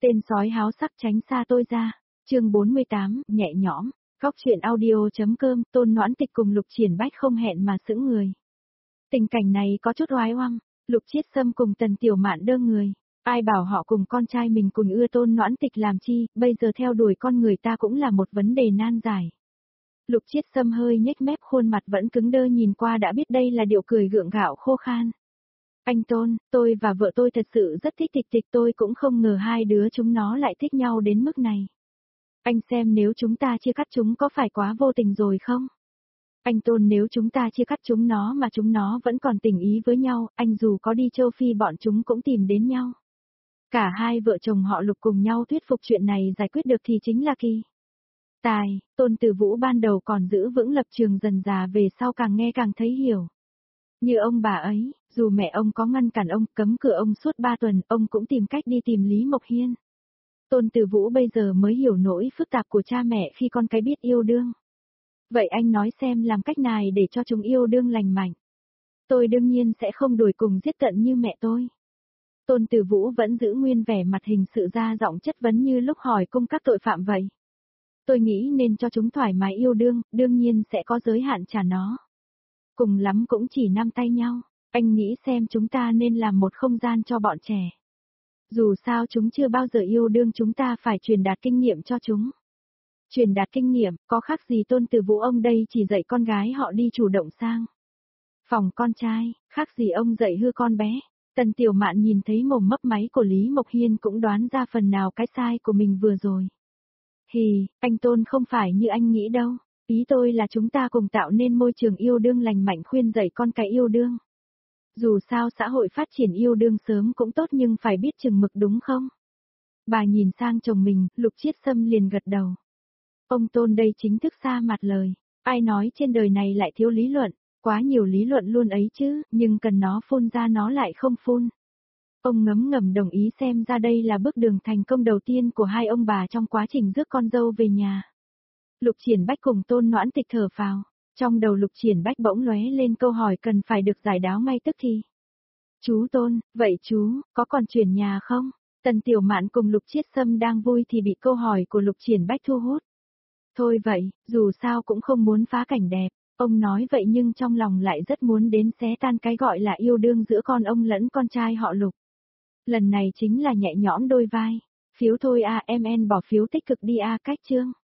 Tên sói háo sắc tránh xa tôi ra. Chương 48, nhẹ nhõm. Góc truyện audio.com. Tôn Noãn Tịch cùng Lục Triển Bách không hẹn mà sững người. Tình cảnh này có chút oái oăm. Lục Chiết Sâm cùng Tần Tiểu Mạn đơ người. Ai bảo họ cùng con trai mình cùng ưa Tôn Noãn Tịch làm chi, bây giờ theo đuổi con người ta cũng là một vấn đề nan giải. Lục Chiết Sâm hơi nhếch mép, khuôn mặt vẫn cứng đơ, nhìn qua đã biết đây là điệu cười gượng gạo khô khan. Anh Tôn, tôi và vợ tôi thật sự rất thích Tịch Tịch, tôi cũng không ngờ hai đứa chúng nó lại thích nhau đến mức này. Anh xem nếu chúng ta chia cắt chúng có phải quá vô tình rồi không? Anh Tôn, nếu chúng ta chia cắt chúng nó mà chúng nó vẫn còn tình ý với nhau, anh dù có đi châu Phi bọn chúng cũng tìm đến nhau. Cả hai vợ chồng họ Lục cùng nhau thuyết phục chuyện này giải quyết được thì chính là kỳ tài. Tôn Tử Vũ ban đầu còn giữ vững lập trường, dần dà về sau càng nghe càng thấy hiểu. Như ông bà ấy, dù mẹ ông có ngăn cản ông, cấm cửa ông suốt 3 tuần, ông cũng tìm cách đi tìm Lý Mộc Hiên. Tôn Tử Vũ bây giờ mới hiểu nỗi phức tạp của cha mẹ khi con cái biết yêu đương. Vậy anh nói xem làm cách nào để cho chúng yêu đương lành mạnh. Tôi đương nhiên sẽ không đuổi cùng giết tận như mẹ tôi. Tôn Tử Vũ vẫn giữ nguyên vẻ mặt hình sự, ra giọng chất vấn như lúc hỏi cung các tội phạm vậy. Tôi nghĩ nên cho chúng thoải mái yêu đương, đương nhiên sẽ có giới hạn trả nó. Cùng lắm cũng chỉ nắm tay nhau, anh nghĩ xem chúng ta nên làm một không gian cho bọn trẻ. Dù sao chúng chưa bao giờ yêu đương, chúng ta phải truyền đạt kinh nghiệm cho chúng. Truyền đạt kinh nghiệm, có khác gì Tôn Tử Vũ ông đây chỉ dạy con gái họ đi chủ động sang phòng con trai, khác gì ông dạy hư con bé. Tần Tiểu Mạn nhìn thấy mồm mấp máy của Lý Mộc Hiên cũng đoán ra phần nào cái sai của mình vừa rồi. Hì, anh Tôn không phải như anh nghĩ đâu. Ý tôi là chúng ta cùng tạo nên môi trường yêu đương lành mạnh, khuyên dạy con cái yêu đương. Dù sao xã hội phát triển yêu đương sớm cũng tốt nhưng phải biết chừng mực đúng không? Bà nhìn sang chồng mình, Lục Chiết Sâm liền gật đầu. Ông Tôn đây chính thức xa mặt lời. Ai nói trên đời này lại thiếu lý luận, quá nhiều lý luận luôn ấy chứ, nhưng cần nó phun ra nó lại không phun. Ông ngấm ngầm đồng ý, xem ra đây là bước đường thành công đầu tiên của hai ông bà trong quá trình rước con dâu về nhà. Lục Triển Bách cùng Tôn Noãn Tịch thở phào, trong đầu Lục Triển Bách bỗng lóe lên câu hỏi cần phải được giải đáp ngay tức thì. Chú Tôn, vậy chú, có còn chuyển nhà không? Tần Tiểu Mạn cùng Lục Chiết Sâm đang vui thì bị câu hỏi của Lục Triển Bách thu hút. Thôi vậy, dù sao cũng không muốn phá cảnh đẹp, ông nói vậy nhưng trong lòng lại rất muốn đến xé tan cái gọi là yêu đương giữa con ông lẫn con trai họ Lục. Lần này chính là nhẹ nhõm đôi vai. Phiếu thôi à, MN bỏ phiếu tích cực đi à, cách chương.